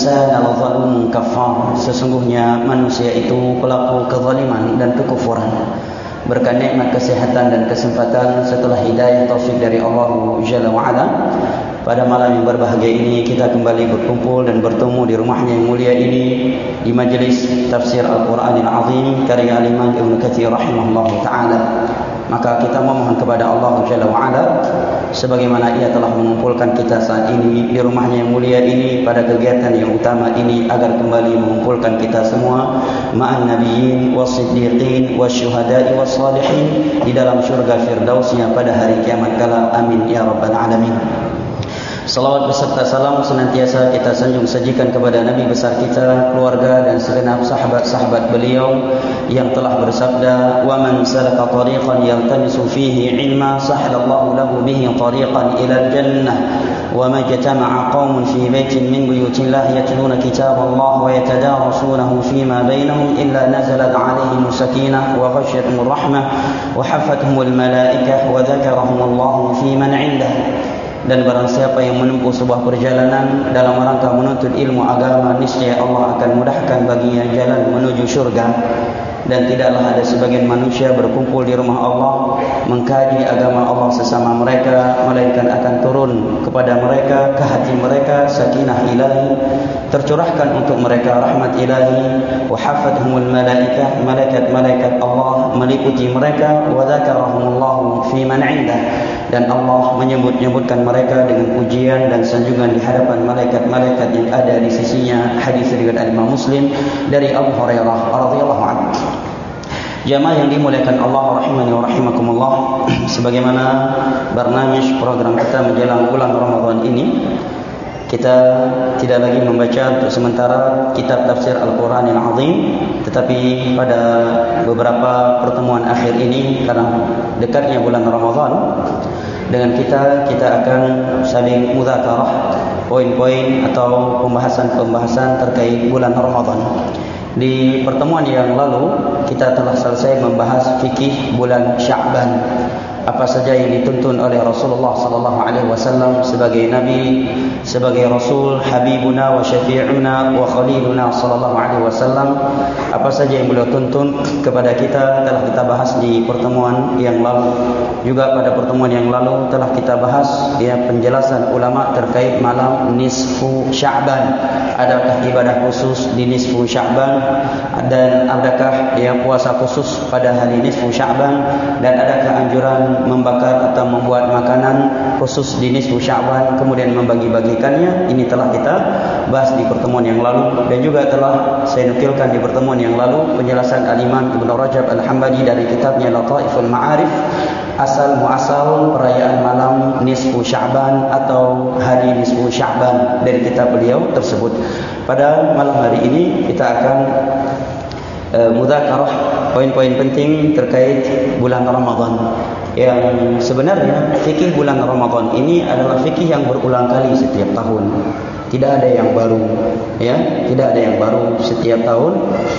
insana lazalumun kafar. Sesungguhnya manusia itu pelaku kezaliman dan kekufuran. Berkat nikmat kesehatan dan kesempatan setelah hidayah taufik dari Allah Jalla wa Ala, pada malam yang berbahagia ini kita kembali berkumpul dan bertemu di rumahnya yang mulia ini di majlis tafsir Al-Quranil Azim karya Al-Imam Ibnu Katsir rahimahullahu taala. Maka kita memohon kepada Allah Jalla wa Ala, sebagaimana Ia telah mengumpulkan kita saat ini di rumahnya yang mulia ini pada kegiatan yang utama ini, agar kembali mengumpulkan kita semua ma'an nabiyyin was-siddiqin wasyuhada'i was-salihin di dalam syurga firdausnya pada hari kiamat kala. Amin ya rabbal alamin. Salawat beserta salam senantiasa kita sanjung sajikan kepada Nabi besar kita, keluarga dan segenap sahabat-sahabat beliau yang telah bersabda, "Wa man salaka tariqan yaltamisu fihi ilma sahhalallahu lahu bihi tariqan ila al-jannah wa ma jatama'a qaumun fi baitin min buyutillah yatluna kitaballah wa yatadarasunahu fima bainahum illa nazalat 'alaihim sakinah wa ghashiyatuhum rahmah wa hafathumul malaikah wa dzakarahumullahu fi man 'indah." Dan barang siapa yang menempuh sebuah perjalanan dalam rangka menuntut ilmu agama, niscaya Allah akan mudahkan baginya jalan menuju syurga. Dan tidaklah ada sebagian manusia berkumpul di rumah Allah mengkaji agama Allah sesama mereka, melainkan akan turun kepada mereka, ke hati mereka sakinah ilahi, tercurahkan untuk mereka rahmat ilahi, wa hafathumul malaikah, malaikat-malaikat Allah meliputi mereka, wa dzakarahumullahu fi man 'indah, dan Allah menyebut-nyebutkan mereka dengan pujian dan sanjungan di hadapan malaikat-malaikat yang ada di sisinya. Hadis riwayat Imam Muslim dari Abu Hurairah radhiyallahu anhu. Jamaah yang dimuliakan Allah rahimani wa rahimakumullah, sebagaimana barnamij program kita menjelang bulan Ramadan ini, kita tidak lagi membaca untuk sementara kitab tafsir Al-Quranil Azim, tetapi pada beberapa pertemuan akhir ini, karena dekatnya bulan Ramadan, dengan kita akan saling mudzakarah poin-poin atau pembahasan-pembahasan terkait bulan Ramadan. Di pertemuan yang lalu kita telah selesai membahas fikih bulan Sya'ban, apa saja yang dituntun oleh Rasulullah sallallahu alaihi wasallam sebagai nabi, sebagai rasul, habibuna wa syafi'una wa khaliluna sallallahu alaihi wasallam, apa saja yang beliau tuntun kepada kita telah kita bahas di pertemuan yang lalu. Juga pada pertemuan yang lalu telah kita bahas penjelasan ulama terkait malam nisfu Sya'ban. Adakah ibadah khusus di nisfu Sya'ban, dan adakah puasa khusus pada hari nisfu Sya'ban, dan adakah anjuran membakar atau membuat makanan khusus di nisfu Sya'ban kemudian membagi-bagikannya. Ini telah kita bahas di pertemuan yang lalu, dan juga telah saya nukilkan di pertemuan yang lalu penjelasan Al-Imam Ibnu Rajab Al-Hambali dari kitabnya Lataiful Ma'arif, asal muasal perayaan malam nisfu Sya'ban atau hari nisfu Sya'ban dari kitab beliau tersebut. Pada malam hari ini kita akan mudzakarah poin-poin penting terkait bulan Ramadan. Yang sebenarnya fikih bulan Ramadan ini adalah fikih yang berulang kali setiap tahun. Tidak ada yang baru, tidak ada yang baru setiap tahun.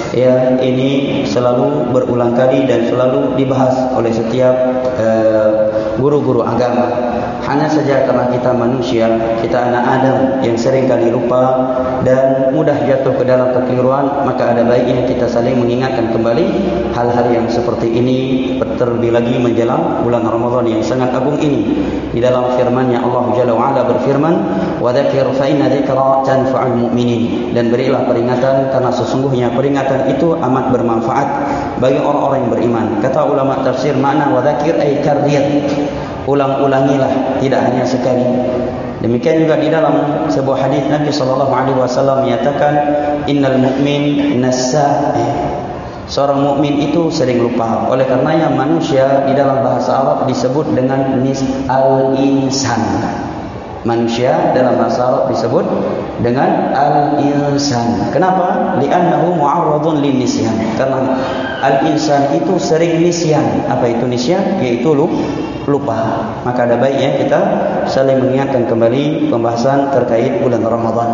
Ini selalu berulang kali dan selalu dibahas oleh setiap guru-guru agama. Hanya saja karena kita manusia, kita anak Adam yang sering kali lupa dan mudah jatuh ke dalam kekeliruan, maka ada baiknya kita saling mengingatkan kembali hal-hal yang seperti ini, terlebih lagi menjelang bulan Ramadan yang sangat agung ini. Di dalam firman-Nya Allah Jalla wa Ala berfirman, "Wa dzakir fa inna dzikra tanfa'ul mu'minin." Dan berilah peringatan karena sesungguhnya peringatan itu amat bermanfaat bagi orang-orang yang beriman. Kata ulama tafsir, makna wa dzakir ay kardiyat, ulang-ulangilah, tidak hanya sekali. Demikian juga di dalam sebuah hadis Nabi sallallahu alaihi wasallam menyatakan, innal mu'min nassa'. Seorang mukmin itu sering lupa. Oleh karenanya manusia di dalam bahasa Arab disebut dengan al-insan. Manusia dalam bahasa Arab disebut dengan al-insan. Kenapa? Li'annahu mu'arradun lin-nisyan. Karena al-insan itu sering nisyan. Apa itu nisyan? Yaitu lupa. Maka ada baiknya kita saling mengingatkan kembali pembahasan terkait bulan Ramadan.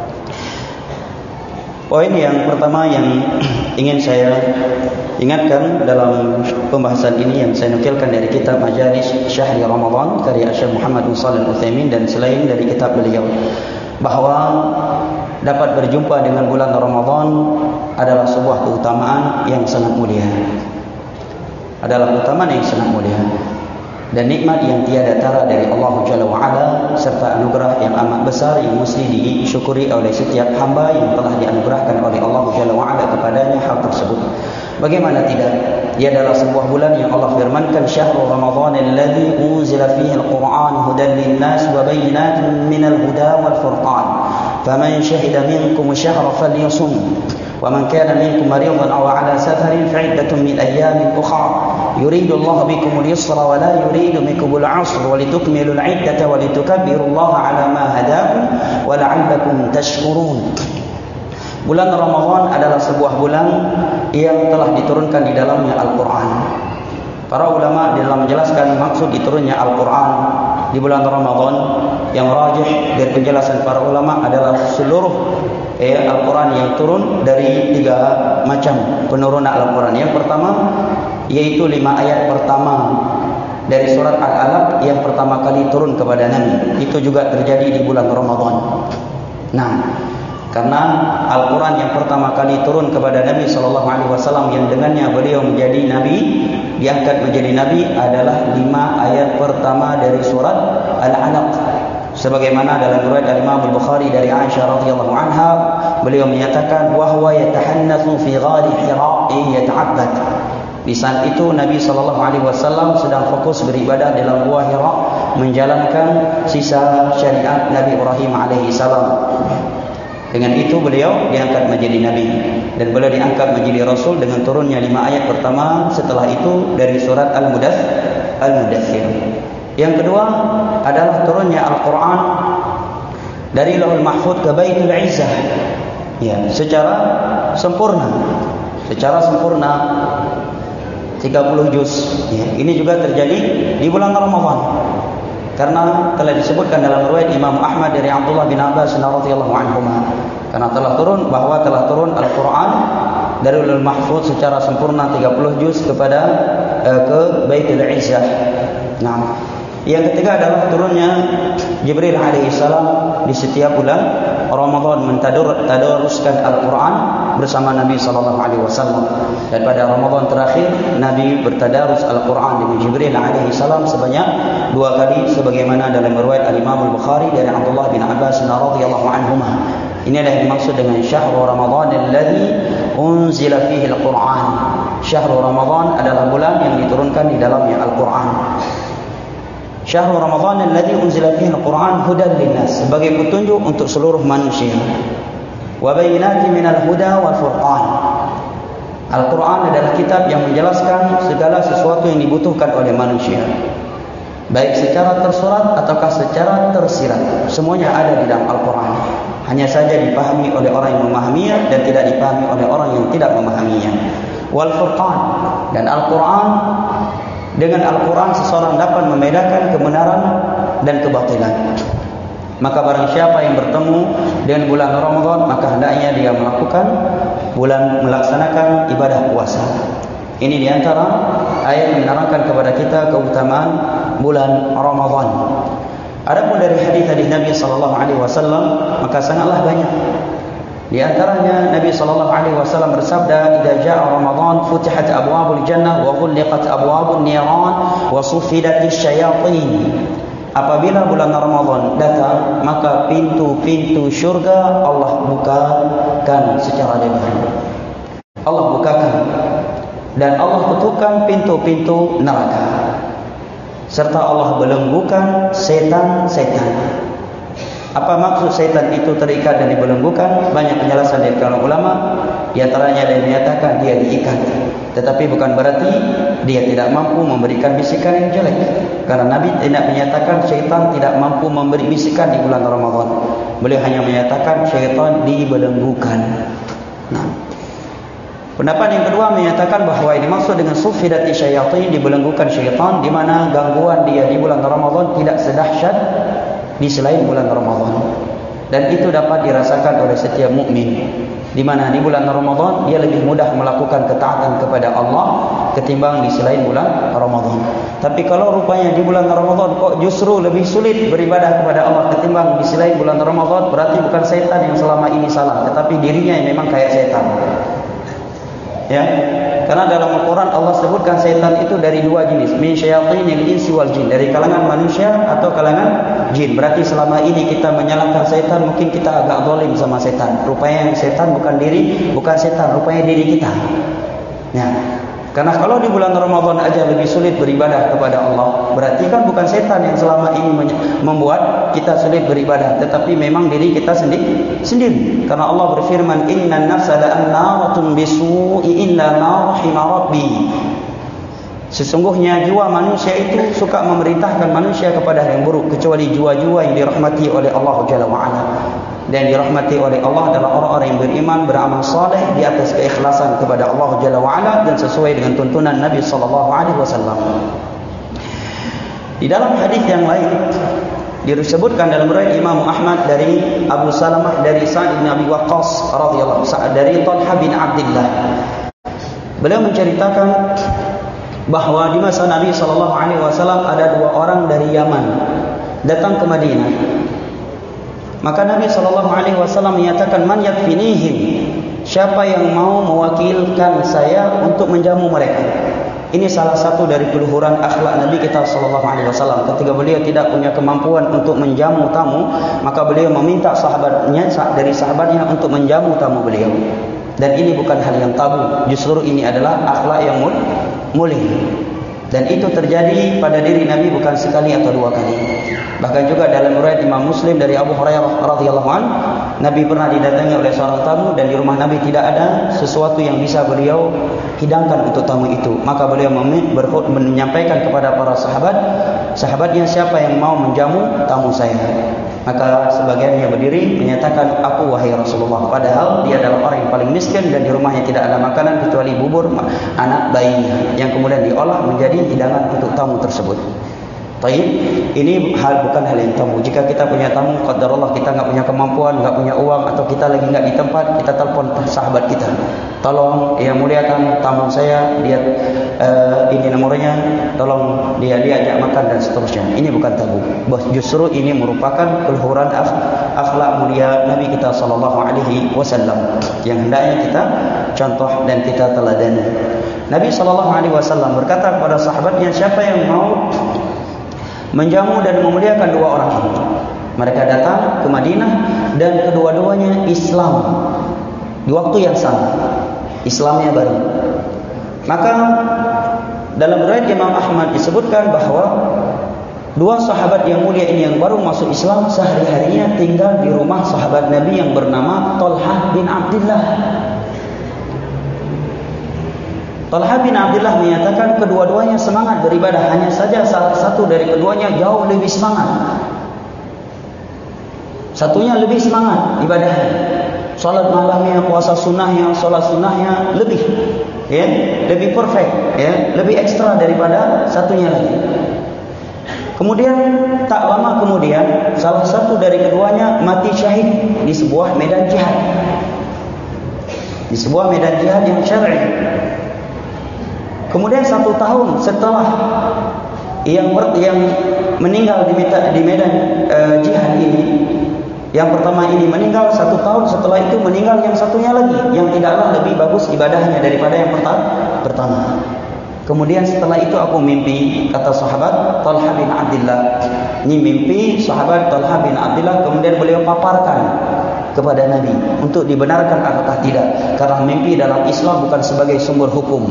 Poin yang pertama yang ingin saya ingatkan dalam pembahasan ini yang saya nukilkan dari kitab Majalis Syahri Ramadan karya Syekh Muhammad bin Shalih Al-Utsaimin dan selain dari kitab beliau, bahwa dapat berjumpa dengan bulan Ramadan adalah sebuah keutamaan yang sangat mulia. Adalah keutamaan yang sangat mulia dan nikmat yang tiada tara dari Allah Jalla wa'ala, serta anugerah yang amat besar yang mesti disyukuri oleh setiap hamba yang telah dianugerahkan oleh Allah Jalla wa'ala kepadanya hal tersebut. Bagaimana tidak? Ia adalah sebuah bulan yang Allah firmankan, syahrul Ramadan alladzi unzila fihi al-Qur'an hudan lin-nas wa bayyinatin minal huda wal furqan. Faman syahida minkum ash-shahra falyasum. ومن كان منكم مريضا أو على سفر فعدة من أيام أخرى يريد الله بكم اليسر ولا يريد بكم العسر ولتكملوا العدة ولتكبروا الله على ما هداكم ولعلكم تشكرون. Bulan Ramadan adalah sebuah bulan yang telah diturunkan di dalamnya Al-Quran. Para ulama di dalam menjelaskan maksud diturunnya Al-Quran di bulan Ramadan, yang rajih dari penjelasan para ulama adalah seluruh Al-Quran yang turun dari 3 macam penurunan Al-Quran. Yang pertama yaitu 5 ayat pertama dari surat Al-Alaq yang pertama kali turun kepada Nabi. Itu juga terjadi di bulan Ramadan. Nah, karena Al-Quran yang pertama kali turun kepada Nabi SAW yang dengannya beliau menjadi Nabi, diangkat menjadi Nabi, adalah 5 ayat pertama dari surat Al-Alaq. Sebagaimana dalam riwayat Imam Al-Bukhari dari Aisyah radhiyallahu anha, beliau menyatakan wahwa yatahannatsu fi ghari Hira yata'abbad. Di saat itu Nabi SAW sedang fokus beribadah dalam gua Hira, menjalankan sisa syariat Nabi Ibrahim alaihi salam. Dengan itu beliau diangkat menjadi Nabi, dan beliau diangkat menjadi Rasul dengan turunnya 5 ayat pertama setelah itu dari surat Al-Mudaththir. Yang kedua adalah turunnya Al-Quran dari Lauhul Mahfuz ke Baitul Izzah, ya, secara sempurna 30 juz, ya. Ini juga terjadi di bulan Ramadan, karena telah disebutkan dalam riwayat Imam Ahmad dari Abdullah bin Abbas radhiyallahu anhuma, karena telah turun Al-Quran dari Lauhul Mahfuz secara sempurna 30 juz ke Baitul Izzah. Nah, yang ketiga adalah turunnya Jibril alaihissalam di setiap bulan Ramadan mentadaruskan Al-Quran bersama Nabi SAW. Dan pada Ramadan terakhir Nabi bertadarus Al-Quran dengan Jibril alaihissalam sebanyak 2 kali, sebagaimana dalam riwayat Imam Al-Bukhari dari Abdullah bin Abbas radhiyallahu anhuma. Ini adalah dimaksud dengan syahrul Ramadan alladzi unzila fihi Al-Quran. Syahrul Ramadan adalah bulan yang diturunkan di dalamnya Al-Quran. Syahrul Ramadan alladzi unzila fihi Al-Quran hudan linnas, sebagai petunjuk untuk seluruh manusia. Wa bayyinatin minal huda wal furqan. Al-Quran adalah kitab yang menjelaskan segala sesuatu yang dibutuhkan oleh manusia, baik secara tersurat ataukah secara tersirat. Semuanya ada di dalam Al-Quran. Hanya saja dipahami oleh orang yang memahaminya dan tidak dipahami oleh orang yang tidak memahaminya. Wal furqan, dan Al-Quran, dengan Al-Quran seseorang dapat membedakan kebenaran dan kebatilan. Maka barang siapa yang bertemu dengan bulan Ramadan, maka hendaknya dia melaksanakan ibadah puasa. Ini di antara ayat yang menerangkan kepada kita keutamaan bulan Ramadan. Adapun dari hadis-hadis Nabi SAW, maka sangatlah banyak. Di antaranya Nabi SAW bersabda, "Idza jaa Ramadan futihat abwabul jannah wa ghulliqat abwabun niran wa suffidatis syayatin." Apabila bulan Ramadan datang, maka pintu-pintu syurga Allah bukakan secara lebar. Allah bukakan dan Allah tutupkan pintu-pintu neraka. Serta Allah belenggukan setan-setan. Apa maksud setan itu terikat dan dibelenggukan? Banyak penjelasan dari kalangan ulama. Di antaranya ada yang menyatakan dia diikat, tetapi bukan berarti dia tidak mampu memberikan bisikan yang jelek. Karena Nabi tidak menyatakan syaitan tidak mampu memberi bisikan di bulan Ramadan. Beliau hanya menyatakan syaitan dibelenggukan. Nah, pendapat yang kedua menyatakan bahawa ini maksud dengan sufidati syayatin, dibelenggukan syaitan, di mana gangguan dia di bulan Ramadan tidak sedahsyat di selain bulan Ramadan. Dan itu dapat dirasakan oleh setiap mukmin, di mana di bulan Ramadan dia lebih mudah melakukan ketaatan kepada Allah ketimbang di selain bulan Ramadan. Tapi kalau rupanya di bulan Ramadan kok justru lebih sulit beribadah kepada Allah ketimbang di selain bulan Ramadan, berarti bukan setan yang selama ini salah, tetapi dirinya yang memang kayak setan. Ya, karena dalam Al-Quran Allah sebutkan setan itu dari dua jenis, min syayatinil insi wal jin, dari kalangan manusia atau kalangan jin. Berarti selama ini kita menyalahkan setan, mungkin kita agak zalim sama setan. Rupanya setan bukan setan, rupanya diri kita. Ya, karena kalau di bulan Ramadan aja lebih sulit beribadah kepada Allah, berarti kan bukan setan yang selama ini membuat kita sulit beribadah, tetapi memang diri kita sendiri. Karena Allah berfirman, innan nafsa la'ammaratun bisu'i illa ma rahima rabbi. Sesungguhnya jiwa manusia itu suka memerintahkan manusia kepada yang buruk, kecuali jiwa-jiwa yang dirahmati oleh Allah Jalla wa'ala. Dan dirahmati oleh Allah adalah orang-orang yang beriman, beramal saleh di atas keikhlasan kepada Allah Jalla wa'ala dan sesuai dengan tuntunan Nabi SAW. Di dalam hadis yang lain disebutkan dalam riwayat Imam Ahmad dari Abu Salamah dari Sa'd bin Abi Waqqas radhiyallahu anhu, dari Talha bin Abdullah. Beliau menceritakan bahwa di masa Nabi SAW ada dua orang dari Yaman datang ke Madinah. Maka Nabi SAW menyatakan, man yakfinihim, siapa yang mau mewakilkan saya untuk menjamu mereka. Ini salah satu dari keluhuran akhlak Nabi kita SAW. Ketika beliau tidak punya kemampuan untuk menjamu tamu, maka beliau meminta dari sahabatnya untuk menjamu tamu beliau. Dan ini bukan hal yang tabu, justru ini adalah akhlak yang mulia. Dan itu terjadi pada diri Nabi bukan sekali atau dua kali. Bahkan juga dalam riwayat Imam Muslim dari Abu Hurairah radhiyallahu anhu, Nabi pernah didatangi oleh seorang tamu dan di rumah Nabi tidak ada sesuatu yang bisa beliau hidangkan untuk tamu itu. Maka beliau menyampaikan kepada para sahabatnya, siapa yang mau menjamu tamu saya. Maka sebagiannya berdiri menyatakan, aku wahai Rasulullah. Padahal dia adalah orang yang paling miskin dan di rumahnya tidak ada makanan kecuali bubur anak bayinya yang kemudian diolah menjadi hidangan untuk tamu tersebut. Baik, ini bukan hal yang tamu. Jika kita punya tamu, qadarullah kita enggak punya kemampuan, enggak punya uang, atau kita lagi enggak di tempat, kita telepon sahabat kita. Tolong yang muliakan tamu saya, dia ini nomornya, tolong dia diajak makan dan seterusnya. Ini bukan tabu. Justru ini merupakan keluhuran akhlak mulia Nabi kita SAW yang hendaknya kita contoh dan kita teladani. Nabi SAW berkata kepada sahabatnya, siapa yang mau menjamu dan memuliakan dua orang ini. Mereka datang ke Madinah dan kedua-duanya Islam di waktu yang sama. Islamnya baru. Maka dalam riwayat Imam Ahmad disebutkan bahwa dua sahabat yang mulia ini yang baru masuk Islam sehari-harinya tinggal di rumah sahabat Nabi yang bernama Talha bin Abdullah. Talha bin Abdullah menyatakan kedua-duanya semangat beribadah, hanya saja salah satu dari keduanya jauh lebih semangat. Satunya lebih semangat ibadahnya, salat malamnya, puasa sunnahnya, salat sunnahnya lebih perfect, lebih ekstra daripada satunya lagi. Kemudian tak lama kemudian salah satu dari keduanya mati syahid di sebuah medan jihad, yang syar'i. Kemudian 1 tahun setelah yang meninggal di medan jihad ini, yang pertama ini meninggal, 1 tahun setelah itu meninggal yang satunya lagi, yang tidaklah lebih bagus ibadahnya daripada yang pertama. Kemudian setelah itu aku mimpi, kata sahabat Talha bin Abdullah. Ini mimpi sahabat Talha bin Abdullah, kemudian beliau paparkan kepada Nabi untuk dibenarkan ataukah tidak. Karena mimpi dalam Islam bukan sebagai sumber hukum.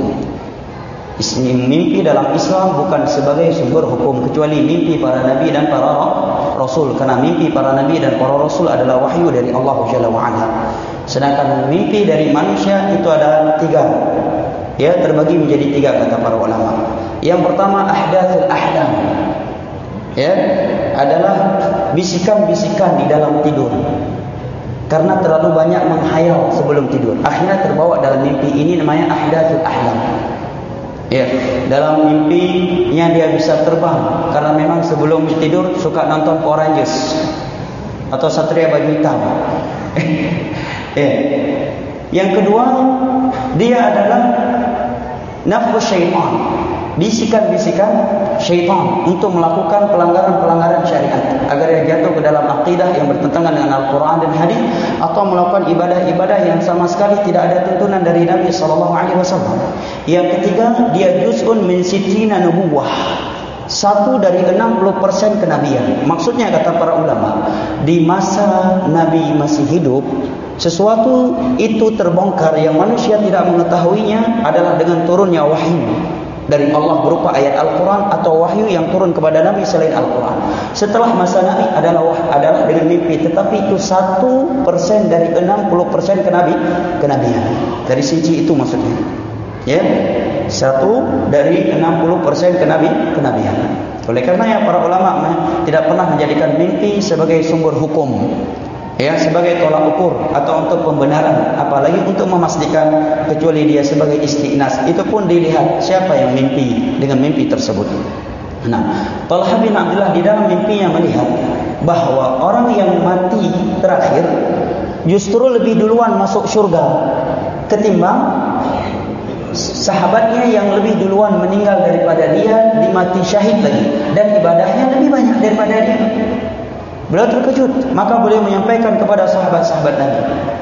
Mimpi dalam Islam bukan sebagai sumber hukum, kecuali mimpi para nabi dan para rasul. Karena mimpi para nabi dan para rasul adalah wahyu dari Allah Jalla wa'ala. Sedangkan mimpi dari manusia itu ada 3, terbagi menjadi 3 kata para ulama. Yang pertama ahdathul ahlam, adalah bisikan-bisikan di dalam tidur. Karena terlalu banyak menghayal sebelum tidur, akhirnya terbawa dalam mimpi. Ini namanya ahdathul ahlam. Dalam mimpinya dia bisa terbang, karena memang sebelum tidur suka nonton Power Rangers. atau satria baju hitam. Yang kedua, dia adalah nafsu syaitan, bisikan-bisikan syaitan untuk melakukan pelanggaran-pelanggaran syariat agar dia jatuh ke dalam akidah yang bertentangan dengan Al-Quran dan hadis, atau melakukan ibadah-ibadah yang sama sekali tidak ada tuntunan dari Nabi SAW. Yang ketiga, dia juz'un min sittina nubuwah, 1 dari 60% kenabian. Maksudnya, kata para ulama, di masa Nabi masih hidup, sesuatu itu terbongkar yang manusia tidak mengetahuinya adalah dengan turunnya wahyu dari Allah berupa ayat Al-Quran atau wahyu yang turun kepada Nabi selain Al-Quran. Setelah masa Nabi adalah dengan mimpi, tetapi itu 1% dari 60% kenabian. Dari sisi itu maksudnya, ya, 1 dari 60% kenabian. Oleh karenanya para ulama tidak pernah menjadikan mimpi sebagai sumber hukum, ya, sebagai tolak ukur atau untuk pembenaran, apalagi untuk memastikan, kecuali dia sebagai istiqnas. Itu pun dilihat siapa yang mimpi dengan mimpi tersebut. Nah, Talha bin Abdullah di dalam mimpinya melihat bahwa orang yang mati terakhir justru lebih duluan masuk surga ketimbang sahabatnya yang lebih duluan meninggal daripada dia, dimati syahid lagi, dan ibadahnya lebih banyak daripada dia. Beliau terkejut, maka beliau menyampaikan kepada sahabat-sahabat Nabi,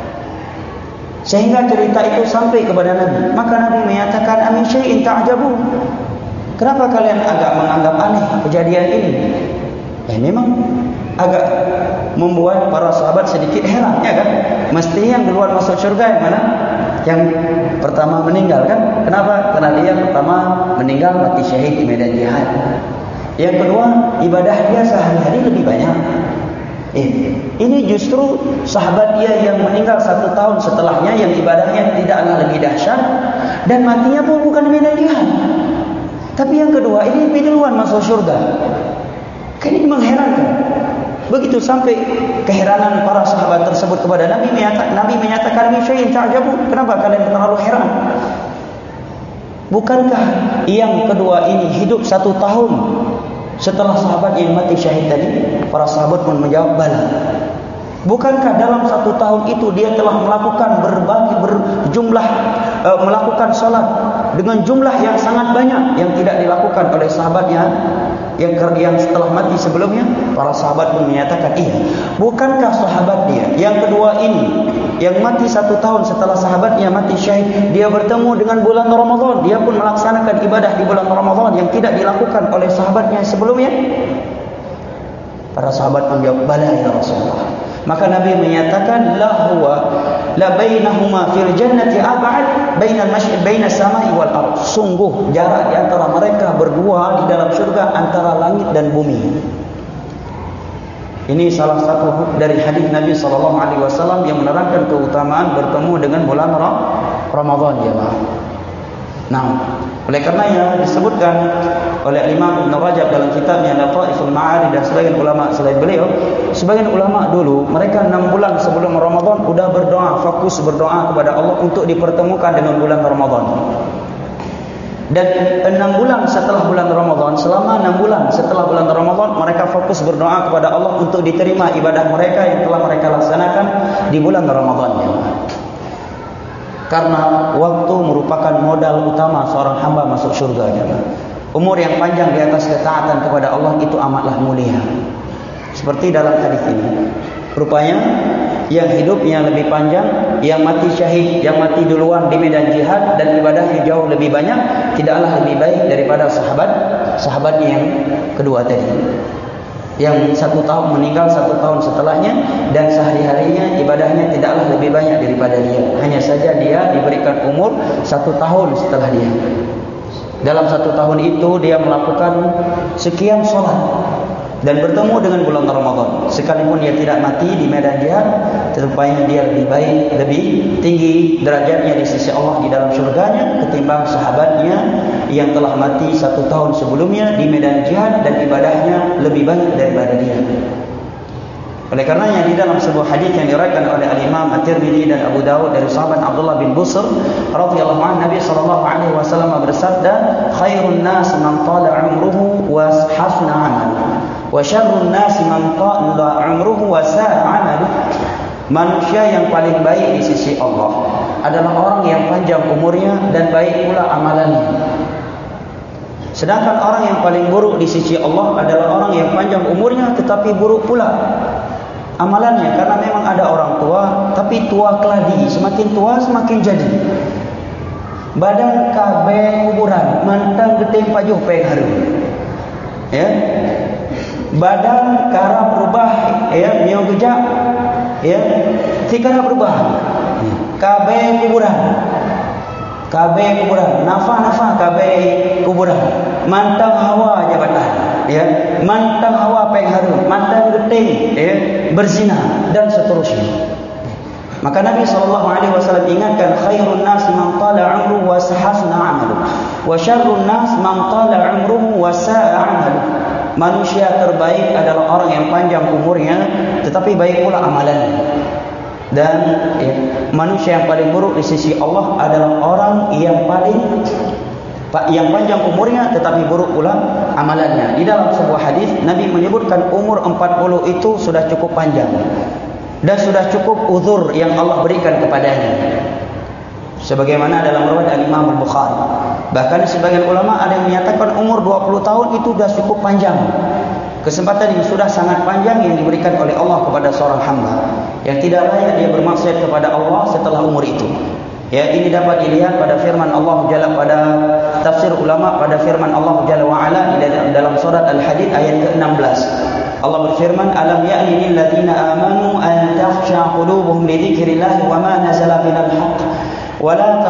sehingga cerita itu sampai kepada Nabi. Maka Nabi menyatakan, amin syai'in ta'jabu, kenapa kalian agak menganggap aneh kejadian ini? Memang agak membuat para sahabat sedikit heran, ya kan? Mestinya yang duluan masuk surga yang mana? Yang pertama meninggal, kan? Kenapa? Karena dia pertama meninggal mati syahid di medan jihad. Yang kedua, ibadah dia sehari-hari lebih banyak. Ini justru sahabat dia yang meninggal 1 tahun setelahnya, yang ibadahnya tidaklah lebih dahsyat dan matinya pun bukan di medan jihad. Tapi yang kedua, ini lebih duluan masuk surga. Kan ini mengherankan. Begitu sampai keheranan para sahabat tersebut kepada Nabi menyatakan, "Min syai'in ta'jabu." Kenapa kalian terlalu heran? Bukankah yang kedua ini hidup 1 tahun setelah sahabat yang mati syahid tadi? Para sahabat pun menjawab, "Bala." Bukankah dalam 1 tahun itu dia telah melakukan melakukan salat dengan jumlah yang sangat banyak yang tidak dilakukan oleh sahabatnya yang setelah mati sebelumnya? Para sahabat pun menyatakan, iya. Bukankah sahabat dia yang kedua ini, yang mati 1 tahun setelah sahabatnya mati syahid, dia bertemu dengan bulan Ramadan, dia pun melaksanakan ibadah di bulan Ramadan yang tidak dilakukan oleh sahabatnya sebelumnya? Para sahabat menjawab, bala ya Rasulullah. Maka Nabi menyatakan, la huwa la bainahuma fil jannati ab'ad baina samai wal ardh. Sungguh jarak di antara mereka berdua di dalam surga antara langit dan bumi. Ini salah satu dari hadis Nabi SAW yang menerangkan keutamaan bertemu dengan bulan Ramadan, ya. Nah, oleh karenanya disebutkan oleh Imam Ibn Rajab dalam kitabnya Lataiful Ma'arij dan sebagian ulama selain beliau, sebagian ulama dulu mereka 6 bulan sebelum Ramadan sudah berdoa, fokus berdoa kepada Allah untuk dipertemukan dengan bulan Ramadan. Dan 6 bulan setelah bulan Ramadan, selama 6 bulan setelah bulan Ramadan, mereka fokus berdoa kepada Allah untuk diterima ibadah mereka yang telah mereka laksanakan di bulan Ramadan, ya. Karena waktu merupakan modal utama seorang hamba masuk surga, ya. Umur yang panjang di atas ketaatan kepada Allah itu amatlah mulia. Seperti dalam hadis ini, rupanya yang hidupnya lebih panjang, yang mati syahid, yang mati duluan di medan jihad dan ibadahnya jauh lebih banyak, tidaklah lebih baik daripada sahabatnya yang kedua tadi, yang 1 tahun meninggal 1 tahun setelahnya, dan sehari-harinya ibadahnya tidaklah lebih banyak daripada dia. Hanya saja dia diberikan umur 1 tahun setelah dia. Dalam 1 tahun itu dia melakukan sekian solat dan bertemu dengan bulan Ramadan. Sekalipun dia tidak mati di medan jihad, rupanya dia lebih baik, lebih tinggi derajatnya di sisi Allah di dalam surganya ketimbang sahabatnya yang telah mati 1 tahun sebelumnya di medan jihad dan ibadahnya lebih banyak daripada dia. Oleh karenanya di dalam sebuah hadis yang diriwayatkan oleh Al-Imam At-Tirmidzi dan Abu Dawud dari sahabat Abdullah bin Busr radhiyallahu anhu, Nabi sallallahu alaihi wasallam bersabda, "Khairun nas man tala 'umruhu wa hasuna 'amaluhu." Wa syarrun nasi man qalla 'umruhu wa sa'a 'amaluhu. Manusia yang paling baik di sisi Allah adalah orang yang panjang umurnya dan baik pula amalannya. Sedangkan orang yang paling buruk di sisi Allah adalah orang yang panjang umurnya tetapi buruk pula amalannya. Karena memang ada orang tua tapi tua keladi, semakin tua semakin jadi. Badan kabeh kuburan, mantang geting pajuh peng harum. Ya. Badan kara berubah, ya, miau gejak, ya, tikara berubah. Kabeh kuburan. Kabeh kuburan, nafa kabeh kuburan. Mantang hawa jabatan, ya. Mantang hawa peng harum, mantang geting, ya, berzina dan seterusnya. Maka Nabi SAW ingatkan, khairun nas man tala 'umruhu wa hasuna 'amaluhu wa syarrun nas man tala 'umruhu wa sa'a 'amaluhu. Manusia terbaik adalah orang yang panjang umurnya tetapi baik pula amalannya. Dan ya, manusia yang paling buruk di sisi Allah adalah orang yang panjang umurnya tetapi buruk pula amalannya. Di dalam sebuah hadis Nabi menyebutkan umur 40 itu sudah cukup panjang dan sudah cukup uzur yang Allah berikan kepadanya. Sebagaimana dalam riwayat Al-Imam Al-Bukhari. Bahkan sebagian ulama ada yang menyatakan umur 20 tahun itu sudah cukup panjang. Kesempatan yang sudah sangat panjang yang diberikan oleh Allah kepada seorang hamba yang tidak layak dia bermaksiat kepada Allah setelah umur itu. Ya, ini dapat dilihat pada firman Allah Jalla, pada tafsir ulama pada firman Allah Jalla wa Ala dalam surat Al-Hadid ayat ke-16. Allah berfirman, alam ya'ni lil ladzina amanu an takhsha qulubuhum li dzikrillah wa ma nazala minal haqq wa la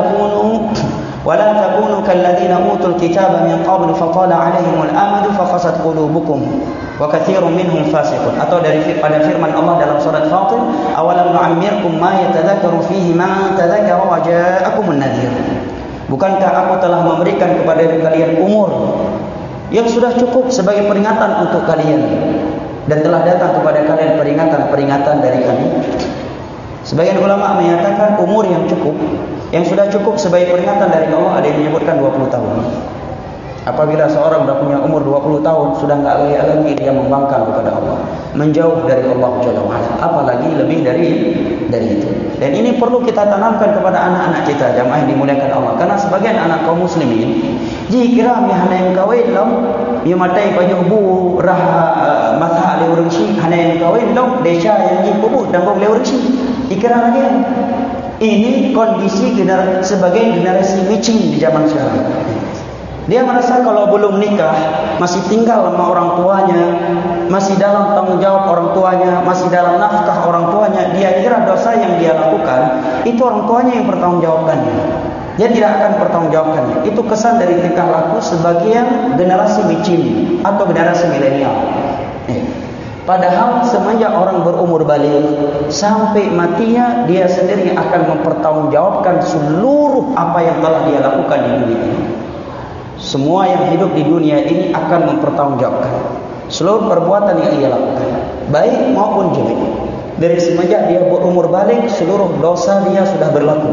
takunu kal ladzina utul kitaba min qabl fa tala 'alaihimul amadu fa qasat qulubukum wa katsirun minhum fasiqun. Atau pada firman Allah dalam surat Fatir, awalam nu'ammirkum ma yatadzakkaru fihi man tadzakara wa ja'akumun nadhir. Bukankah aku telah memberikan kepada kalian umur yang sudah cukup sebagai peringatan untuk kalian, dan telah datang kepada kalian peringatan dari kami. Sebagian ulama menyatakan umur yang cukup, yang sudah cukup sebagai peringatan dari Allah, ada yang menyebutkan 20 tahun. Apabila seorang sudah punya umur 20 tahun, sudah enggak layak lagi dia membangkang kepada Allah, menjauh dari Allah Jalla wa Ala, apalagi lebih dari itu. Dan ini perlu kita tanamkan kepada anak-anak kita, jamaah yang dimuliakan Allah. Karena sebagian anak kaum muslimin jika hana yang kawin lam, dia matai baju bu rah matha le urang si, hana yang kawin lam desa yang ji kubu dangkong le urang si. Ikra lagi. Ini kondisi sebagai generasi micin di zaman sekarang. Dia merasa kalau belum nikah, masih tinggal sama orang tuanya, masih dalam tanggung jawab orang tuanya, masih dalam nafkah orang tuanya, dia kira dosa yang dia lakukan itu orang tuanya yang bertanggungjawabkannya. Dia tidak akan bertanggungjawabkannya. Itu kesan dari tingkah laku sebagian generasi micin atau generasi milenial. Padahal semenjak orang berumur balik sampai matinya, dia sendiri akan mempertanggungjawabkan seluruh apa yang telah dia lakukan di dunia ini. Semua yang hidup di dunia ini akan mempertanggungjawabkan seluruh perbuatan yang ia lakukan, baik maupun jelek. Dari semenjak dia berumur balik, seluruh dosa dia sudah berlaku.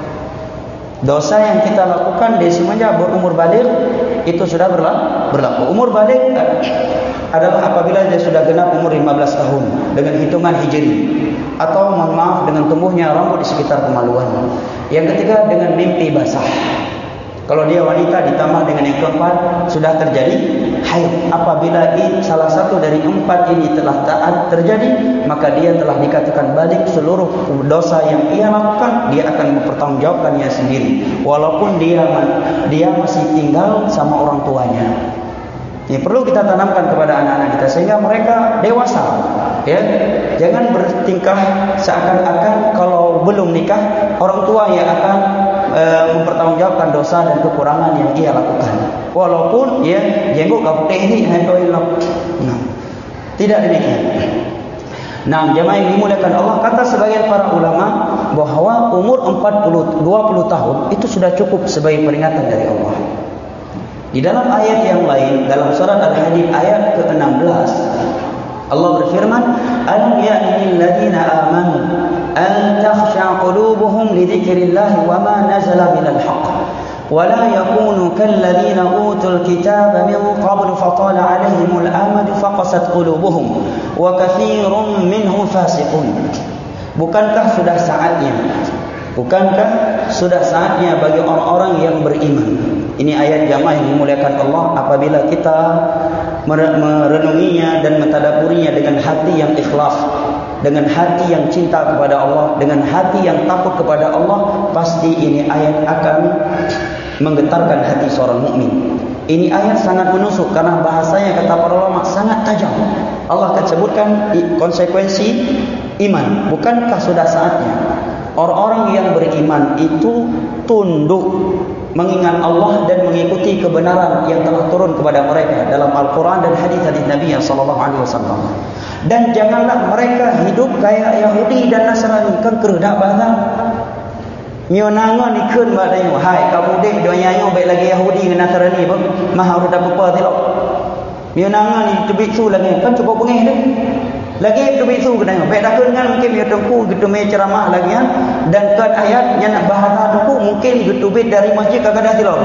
Dosa yang kita lakukan dari semenjak berumur balik itu sudah berlaku. Umur balik adalah apabila dia sudah genap umur 15 tahun dengan hitungan hijri, atau mohon maaf dengan tumbuhnya rambut di sekitar kemaluan. Yang ketiga dengan mimpi basah. Kalau dia wanita ditambah dengan yang keempat sudah terjadi haid. Apabila salah satu dari empat ini telah terjadi, maka dia telah dikatakan balik seluruh dosa yang ia lakukan, dia akan mempertanggungjawabkannya sendiri, walaupun dia masih tinggal sama orang tuanya. Ini perlu kita tanamkan kepada anak-anak kita sehingga mereka dewasa. Ya, jangan bertingkah seakan-akan kalau belum nikah orang tua yang akan mempertanggungjawabkan dosa dan kekurangan yang ia lakukan. Walaupun ya jenggot kaputih ini hendoilok. Nah, tidak demikian. Nah, jemaah yang dimuliakan Allah, kata sebagian para ulama bahwa umur 20 tahun itu sudah cukup sebagai peringatan dari Allah. Di dalam ayat yang lain, dalam surat Al-Hadid ayat ke-16, Allah berfirman, "Alam ya'ni lil ladzina amanu an takhsha qulubuhum li dzikrillah wa ma nazala minal haqq ولا يكونوا كالذين أوتوا الكتاب من قبل فطال عليهم الأمد فقست قلوبهم وكثير منهم فاسقون. Bukankah sudah saatnya bagi orang-orang yang beriman. Ini ayat jamaah yang dimuliakan Allah. Apabila kita merenunginya dan mentadaburinya dengan hati yang ikhlas, dengan hati yang cinta kepada Allah, dengan hati yang takut kepada Allah, pasti ini ayat akan menggetarkan hati seorang mukmin. Ini ayat sangat menusuk karena bahasanya, kata para ulama, sangat tajam. Allah akan sebutkan konsekuensi iman. Bukankah sudah saatnya orang-orang yang beriman itu tunduk mengingat Allah dan mengikuti kebenaran yang telah turun kepada mereka dalam Al-Quran dan hadis-hadis Nabi sallallahu alaihi wasallam. Dan janganlah mereka hidup kayak Yahudi dan Nasrani. Kan kerdak bahasa Nyonangan ikun mak tanya, hai kamu dek dia nyanyo baik lagi Yahudi dengan Nasrani apa? Mah udah apa tilok. Nyonangan ni tebik su lagi kan cuba pengeh deh. Lagi tebik su kena. Baik dah dengan mungkin dia tengku gitu me ceramah lagi kan. Dan kan ayat yang nak bahasa tu mungkin gitu bit dari masjid kagak dah tilok.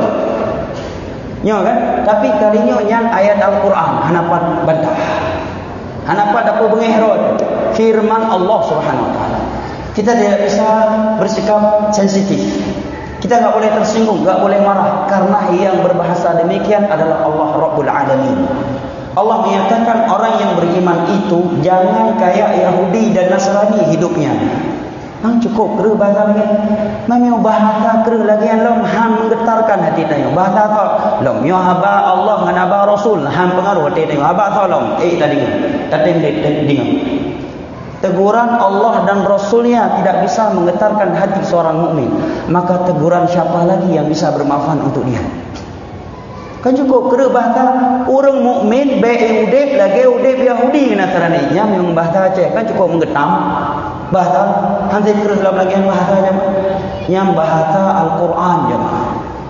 Nyo kan? Tapi kalinya yang ayat Al-Quran hanapan bantah. Hanapan apa pengeh rod firman Allah Subhanahu wa taala. Kita tidak bisa bersikap sensitif. Kita enggak boleh tersinggung, enggak boleh marah karena yang berbahasa demikian adalah Allah Rabbul Alamin. Allah menyatakan orang yang beriman itu jangan kayak Yahudi dan Nasrani hidupnya. Hang cukup kera bahasa lagi. Memang bahasa kera lagi yang lom hang menggetarkan hati tanya. Bahasa tu lom yo haba Allah dengan haba Rasul hang pengaruh hati tanya. Haba tolong tadi dengar. Teguran Allah dan Rasulnya tidak bisa menggetarkan hati seorang mukmin. Maka teguran siapa lagi yang bisa bermanfaat untuk dia? Kan cukup kena bahasa orang mukmin baik udip lagi udip Yahudi dengan Nasrani. Yang memang bahasa Aceh kan cukup menggetam. Bahasa hantar kena dalam lagi yang bahasa jemaah. Yang bahasa Al-Quran jemaah.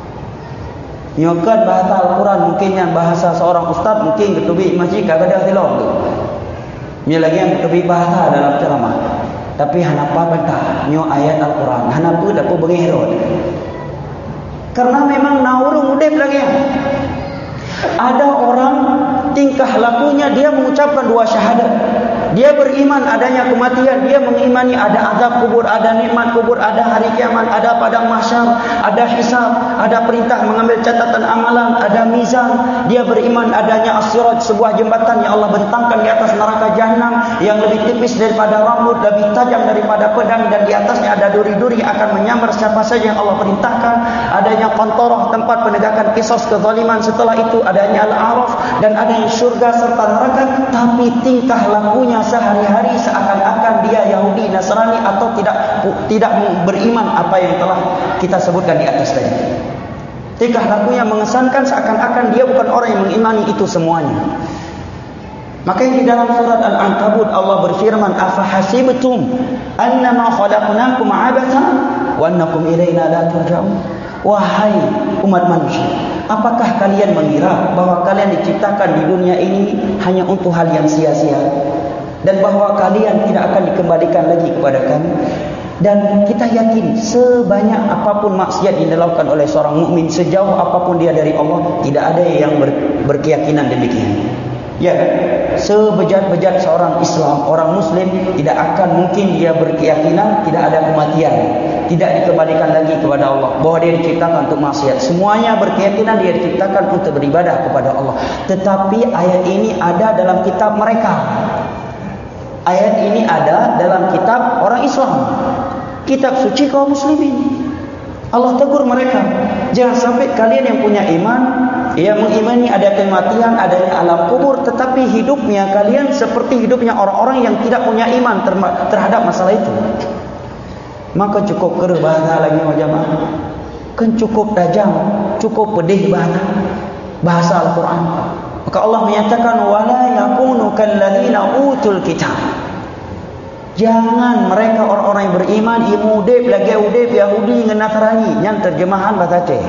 Nyokat bahasa Al-Quran mungkin yang bahasa seorang ustaz mungkin ketubi masjid kagak ada tilok tu. Ini lagi yang lebih bahasa dalam ceramah. Tapi hanapa bantah nyo ayat Al-Quran. Hanapa dapat bengirot. Karena memang naurung udip lagi. Ada orang tingkah lakunya dia mengucapkan dua syahadat. Dia beriman adanya kematian, dia mengimani ada azab kubur, ada nikmat kubur, ada hari kiamat, ada padang mahsyar, ada hisab, ada perintah mengambil catatan amalan, ada mizan. Dia beriman adanya as-sirat, sebuah jembatan yang Allah bentangkan di atas neraka jahanam yang lebih tipis daripada rambut, lebih tajam daripada pedang, dan di atasnya ada duri-duri akan menyambar siapa saja yang Allah perintahkan. Adanya qantarah, tempat penegakan qisas kezaliman. Setelah itu adanya al-a'raf dan adanya syurga serta neraka. Tapi tingkah lakunya sehari-hari seakan-akan dia Yahudi, Nasrani atau tidak beriman apa yang telah kita sebutkan di atas tadi. Tingkah lakunya mengesankan seakan-akan dia bukan orang yang mengimani itu semuanya. Maka di dalam surat Al-Ankabut Allah berfirman, afa hasibtum annama khalaqnakum abatha wa annakum ilaina la turja'un. Wahai umat manusia, apakah kalian mengira bahwa kalian diciptakan di dunia ini hanya untuk hal yang sia-sia dan bahwa kalian tidak akan dikembalikan lagi kepada kami? Dan kita yakin sebanyak apapun maksiat yang dilakukan oleh seorang mukmin, sejauh apapun dia dari Allah, tidak ada yang berkeyakinan demikian. Ya kan? Sebejat-bejat seorang Islam, orang Muslim, tidak akan mungkin dia berkeyakinan tidak ada kematian, tidak dikembalikan lagi kepada Allah, bahwa dia diciptakan untuk maksiat. Semuanya berkeyakinan dia diciptakan untuk beribadah kepada Allah. Tetapi ayat ini ada dalam kitab mereka. Ayat ini ada dalam kitab orang Islam, kitab suci kaum muslimin. Allah tegur mereka, jangan sampai kalian yang punya iman, yang mengimani ada kematian, adanya alam kubur, tetapi hidupnya kalian seperti hidupnya orang-orang yang tidak punya iman terhadap masalah itu. Maka cukup kera bahasa lagi jemaah. Kan cukup tajam, cukup pedih bahasa Al-Quran. Maka Allah menyatakan wala yakunu kalladzina utul kitab. Jangan mereka orang-orang yang beriman imudib lagi udib Yahudi dengan Nasrani, yang terjemahan bahasa Aceh.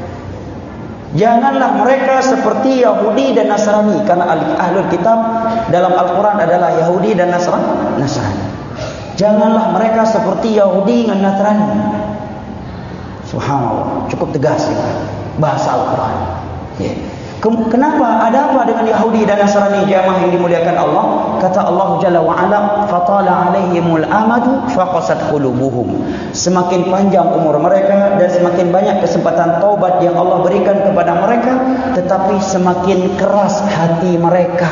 Janganlah mereka seperti Yahudi dan Nasrani, karena ahlul kitab dalam Al-Quran adalah Yahudi dan Nasrani. Janganlah mereka seperti Yahudi dan Nasrani. Subhanallah, cukup tegas ya, bahasa Al-Quran. Ya. Kenapa? Ada apa dengan Yahudi dan Nasrani jamaah yang dimuliakan Allah? Kata Allah Jalla wa'ala, fatala alaihimul amadu faqasat qulubuhum. Semakin panjang umur mereka dan semakin banyak kesempatan taubat yang Allah berikan kepada mereka, tetapi semakin keras hati mereka.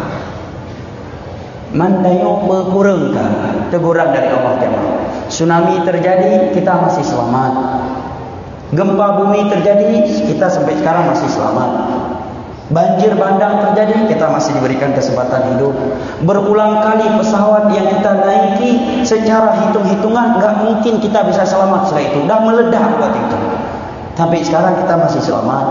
Mandayo berkurangkan teguran dari Allah jemaah. Tsunami terjadi, kita masih selamat. Gempa bumi terjadi, kita sampai sekarang masih selamat. Banjir bandang terjadi, kita masih diberikan kesempatan hidup. Berulang kali pesawat yang kita naiki, secara hitung-hitungan enggak mungkin kita bisa selamat setelah itu. Dah meledak waktu itu. Tapi sekarang kita masih selamat.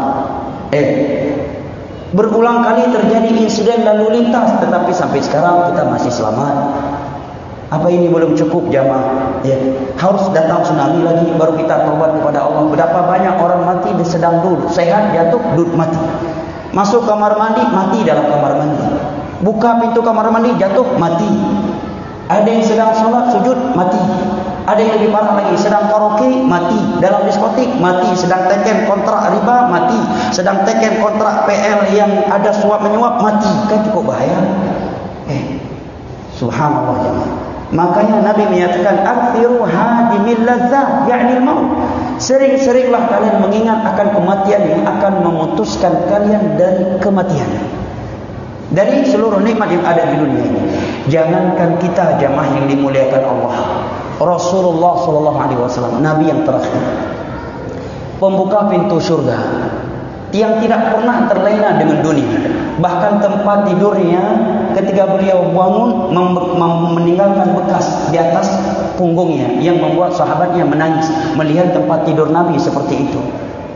Berulang kali terjadi insiden lalu lintas, tetapi sampai sekarang kita masih selamat. Apa ini belum cukup jamaah? Ya, harus datang tsunami lagi baru kita taubat kepada Allah. Berapa banyak orang mati sedang duduk, sehat jatuh, duduk mati. Masuk kamar mandi, mati dalam kamar mandi. Buka pintu kamar mandi, jatuh, mati. Ada yang sedang sholat, sujud, mati. Ada yang lebih parah lagi, sedang karaoke, mati. Dalam diskotik, mati. Sedang teken kontrak riba, mati. Sedang teken kontrak PL yang ada suap menyuap, mati. Kan cukup bahaya. Subhanallah jemaah. Makanya Nabi menyatakan akthiru hadimil lazzat, ya'ni al-maut. Sering-seringlah kalian mengingat akan kematian yang akan memutuskan kalian dari kematian, dari seluruh nikmat yang ada di dunia ini. Jangankan kita jamaah yang dimuliakan Allah, Rasulullah SAW, Nabi yang terakhir, pembuka pintu surga, yang tidak pernah terlena dengan dunia. Bahkan tempat tidurnya ketika beliau bangun meninggalkan bekas di atas punggungnya yang membuat sahabatnya menangis melihat tempat tidur Nabi seperti itu.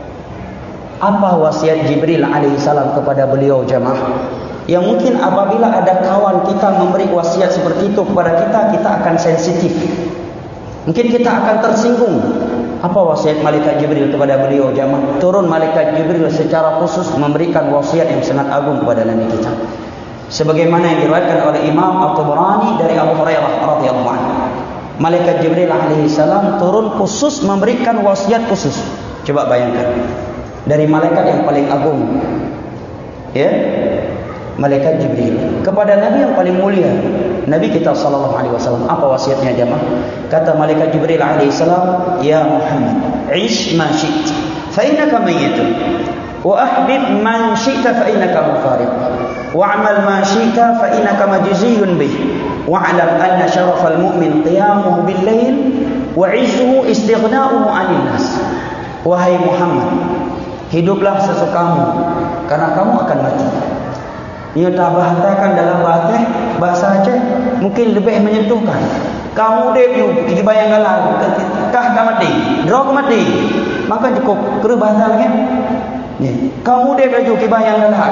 Apa wasiat Jibril alaihissalam kepada beliau jamaah? Yang mungkin apabila ada kawan kita memberi wasiat seperti itu kepada kita, kita akan sensitif. Mungkin kita akan tersinggung. Apa wasiat malaikat Jibril kepada beliau jamaah? Turun malaikat Jibril secara khusus memberikan wasiat yang sangat agung kepada Nabi kita. Sebagaimana yang diriwayatkan oleh Imam At-Tabrani dari Abu Hurairah radhiyallahu anhu. Malaikat Jibril alaihi salam turun khusus memberikan wasiat khusus. Coba bayangkan. Dari malaikat yang paling agung. Ya. Malaikat Jibril kepada Nabi yang paling mulia, Nabi kita sallallahu alaihi wasallam. Apa wasiatnya jemaah? Kata malaikat Jibril alaihi salam, "Ya Muhammad, 'ish ma syi'ta fa innaka mayyitun, wa ahbib man syi'ta fa innaka mufariq, wa 'amal ma syi'ta fa innaka majziyun bih, wa 'alam anna syarafal mu'min qiyamuhu bil lail wa 'izzuhu istighna'uhu 'anil nas." Wahai Muhammad, hiduplah sesukamu karena kamu akan mati. Ia tak bahasakan dalam bahasa Aceh mungkin lebih menyentuhkan. Kamu dek you bayangkanlah kah mati, drog mati. Maka cukup kerja bahasa lagi. Ni, kamu dek you bayangkanlah.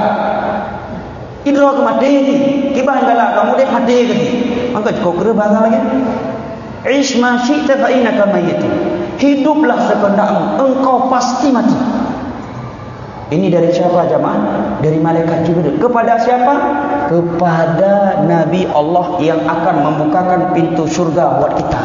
Drog mati ni, bayangkanlah kamu dek mati ke. Maka cukup kerja bahasa lagi. Ish ma syi'ta fa innaka mayyitun. Hiduplah sekehendakmu, engkau pasti mati. Ini dari siapa jemaah? Dari malaikat Jibril. Kepada siapa? Kepada Nabi Allah yang akan membukakan pintu surga buat kita.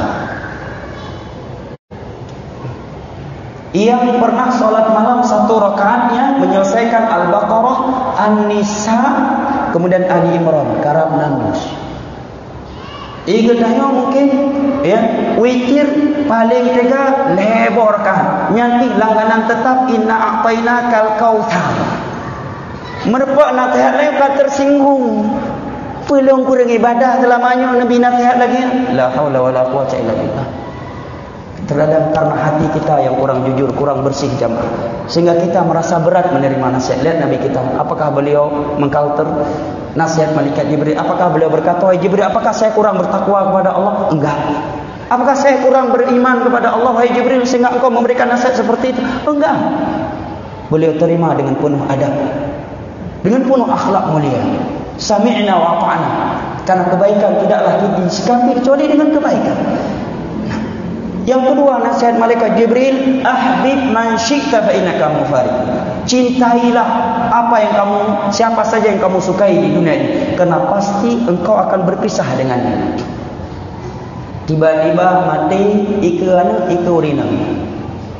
Yang pernah solat malam 1 rakaatnya menyelesaikan Al-Baqarah, An-Nisa, kemudian Ali Imran, karab nangis. Igadahnya mungkin ya, witir paling tega leborkan. Nyanti langganan tetap inna a'tainakal kautsar. Merupak nasihat lain kau tersinggung. Pelong kurang ibadah selamanya Nabi nasihat lagi. La haula wala quwwata illa billah. Terkadang karena hati kita yang kurang jujur, kurang bersih jamaah, sehingga kita merasa berat menerima nasihat. Lihat Nabi kita, apakah beliau mengcounter nasihat malaikat Jibril? Apakah beliau berkata, "Wahai Jibril, apakah saya kurang bertakwa kepada Allah?" Enggak. Apakah saya kurang beriman kepada Allah, wahai Jibril, sehingga engkau memberikan nasihat seperti itu? Enggak. Beliau terima dengan penuh adab, dengan penuh akhlak mulia. Sami'na wa ata'na. Karena kebaikan tidaklah disikapi kecuali dengan kebaikan. Yang kedua nasihat malaikat Jibril, ahbib man syi'ta fa innaka mufariq. Cintailah apa yang kamu, siapa saja yang kamu sukai di dunia ini, karena pasti engkau akan berpisah dengannya. Tiba-tiba mati ikana ikurina.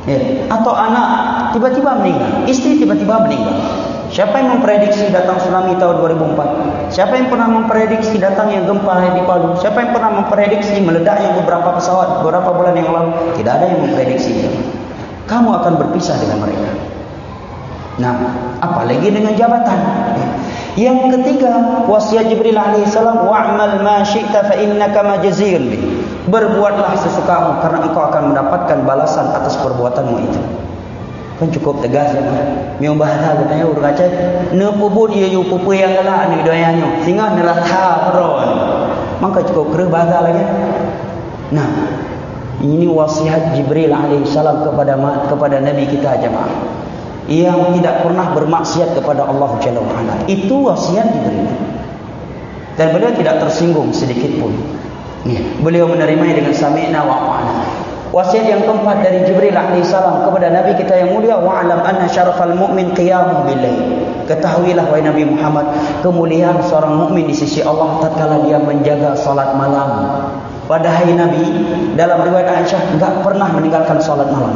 Atau anak tiba-tiba meninggal, istri tiba-tiba meninggal. Siapa yang memprediksi datang tsunami tahun 2004? Siapa yang pernah memprediksi datangnya gempa di Palu? Siapa yang pernah memprediksi meledaknya beberapa pesawat beberapa bulan yang lalu? Tidak ada yang memprediksi itu. Kamu akan berpisah dengan mereka. Nah, apalagi dengan jabatan. Yang ketiga, wasiat Jibril alaihissalam, wa'mal ma syi'ta fa innaka majziyun bih. Berbuatlah sesukamu karena engkau akan mendapatkan balasan atas perbuatanmu itu. Kan cukup tegas ya. Miu bahasa katanya urang Aceh, ne pubut ye yu pupu yang galak ni doyanyo. Singa neraka ron. Maka cukup kereh bahasa lagi. Nah, ini wasiat Jibril alaihissalam kepada Nabi kita jemaah. Yang tidak pernah bermaksiat kepada Allah Jalla wa Ala. Itu wasiat Jibril. Dan beliau tidak tersinggung sedikit pun. Beliau menerimanya dengan sami'na wa ata'na. Wasiat yang keempat dari Jibril alaihissalam kepada Nabi kita yang mulia, wa'alam anna syarafal mu'min qiyamu bil-lail. Ketahuilah wahai Nabi Muhammad, kemuliaan seorang mukmin di sisi Allah tatkala dia menjaga salat malam. Padahal Nabi dalam riwayat Aisyah enggak pernah meninggalkan salat malam.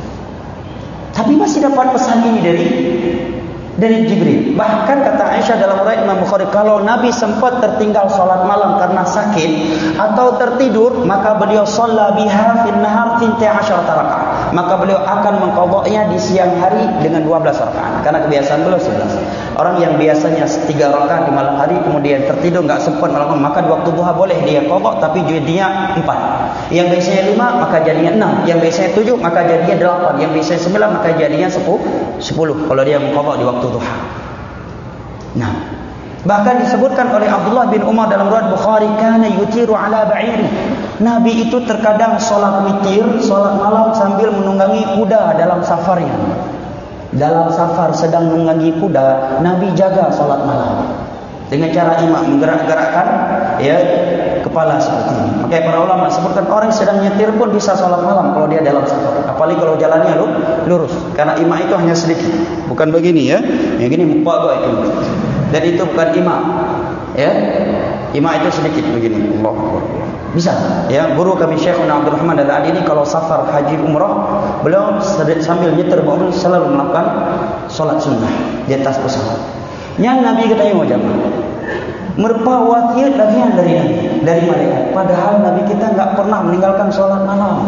Tapi masih dapat pesan ini dari Jibril. Bahkan kata Aisyah dalam riwayat Imam Bukhari, kalau Nabi sempat tertinggal salat malam karena sakit atau tertidur, maka beliau shalla biha fil nahar 12 rakaat. Maka beliau akan mengqadha'nya di siang hari dengan 12 rakaat. Karena kebiasaan beliau 11. Orang yang biasanya 3 rakaat di malam hari kemudian tertidur enggak sempat malam, maka di waktu duha boleh dia qadha, tapi jadinya 4. Yang biasanya 5 maka jadinya 6, yang biasanya 7 maka jadinya 8, yang biasanya 9 maka jadinya 10 kalau dia mengqadha di waktu duha. Nah, bahkan disebutkan oleh Abdullah bin Umar dalam riwayat Bukhari, kana yutiru ala ba'iri. Nabi itu terkadang salat witir, salat malam sambil menunggangi kuda dalam safarnya. Dalam safar sedang menunggangi kuda, Nabi jaga salat malam dengan cara imam menggerak-gerakkan kepala seperti ini. Makanya para ulama sebutkan orang sedang nyetir pun bisa salat malam kalau dia dalam safar. Apalagi kalau jalannya lurus. Karena imam itu hanya sedikit. Bukan begini ya. Yang gini muka gua itu. Dan itu bukan imam. Ya. Imam itu sedikit begini. Allahu Akbar. Bisa. Ya, guru kami Syekhuna Abdul Rahman Al-Adini kalau safar haji umrah, beliau sambil nyetir mobil selalu melakukan salat sunnah di atas pesawat. Yang Nabi katanya mau jamaah. Merupa wasiat bagian dari malaikat. Padahal Nabi kita enggak pernah meninggalkan salat malam.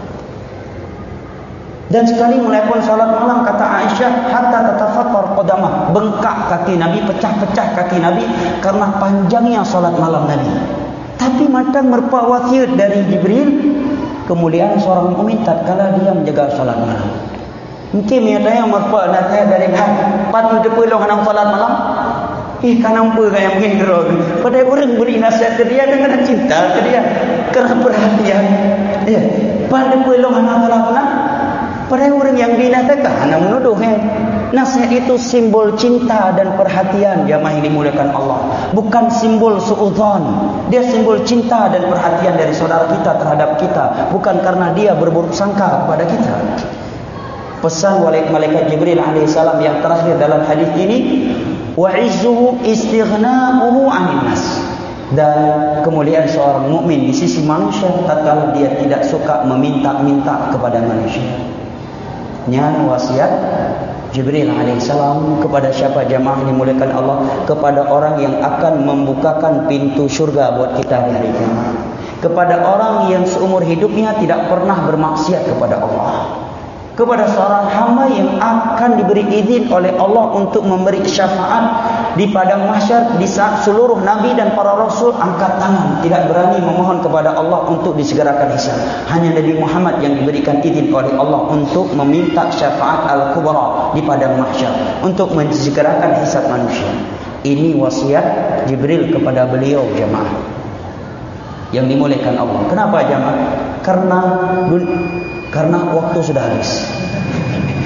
Dan sekali mulai pun salat malam, kata Aisyah, hatta tatafattar qadamah, bengkak kaki Nabi, pecah-pecah kaki Nabi karena panjangnya salat malam Nabi. Tapi matang merupa wasiat dari Jibril, kemuliaan seorang mukmin tatkala dia menjaga salat malam. Mungkin yang merupa nasihat dari hati, patu depelong hanang salat malam. Kenapa yang begini gerok? Pada orang beri nasihat ke dia dengan cinta ke dia, kerana perhatian. Pada pelong hanang salat malam. Pada orang yang dinasihatkan hanang menuduh. Nasihat itu simbol cinta dan perhatian jamaah yang dimuliakan Allah. Bukan simbol suudzon. Dia simbol cinta dan perhatian dari saudara kita terhadap kita. Bukan karena dia berburuk sangka kepada kita. Pesan malaikat Jibril alaihissalam yang terakhir dalam hadis ini, wa'izzuhu istighna'uhu 'anil nas. Dan kemuliaan seorang mukmin di sisi manusia tatkala dia tidak suka meminta-minta kepada manusia. Nya wasiat Jibril alaihissalam kepada siapa jamaah dimuliakan Allah, kepada orang yang akan membukakan pintu syurga buat kita di hari kiamat, kepada orang yang seumur hidupnya tidak pernah bermaksiat kepada Allah, kepada seorang hamba yang akan diberi izin oleh Allah untuk memberi syafaat di padang mahsyar di saat seluruh nabi dan para rasul angkat tangan tidak berani memohon kepada Allah untuk disegerakan hisab. Hanya Nabi Muhammad yang diberikan izin oleh Allah untuk meminta syafaat al-kubra di padang mahsyar untuk mensegerakan hisab manusia. Ini wasiat Jibril kepada beliau jemaah yang dimuliakan Allah. Kenapa jemaah? Karena waktu sudah habis.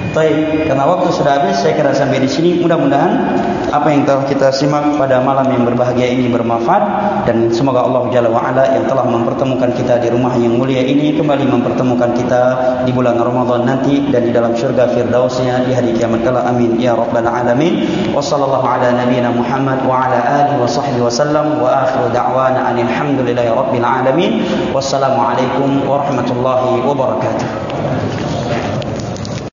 Baik, karena waktu sudah habis, saya kira sampai di sini. Mudah-mudahan apa yang telah kita simak pada malam yang berbahagia ini bermanfaat, dan semoga Allah Jalla wa'ala yang telah mempertemukan kita di rumah yang mulia ini kembali mempertemukan kita di bulan Ramadan nanti dan di dalam syurga firdausnya di hari kiamat kala. Amin ya rabbal alamin. Wa sallallahu ala nabiyyina Muhammad wa ala alihi wa sahbihi wa sallam, wa akhiru da'wana alhamdulillahi rabbil alamin. Wassalamualaikum warahmatullahi wabarakatuh.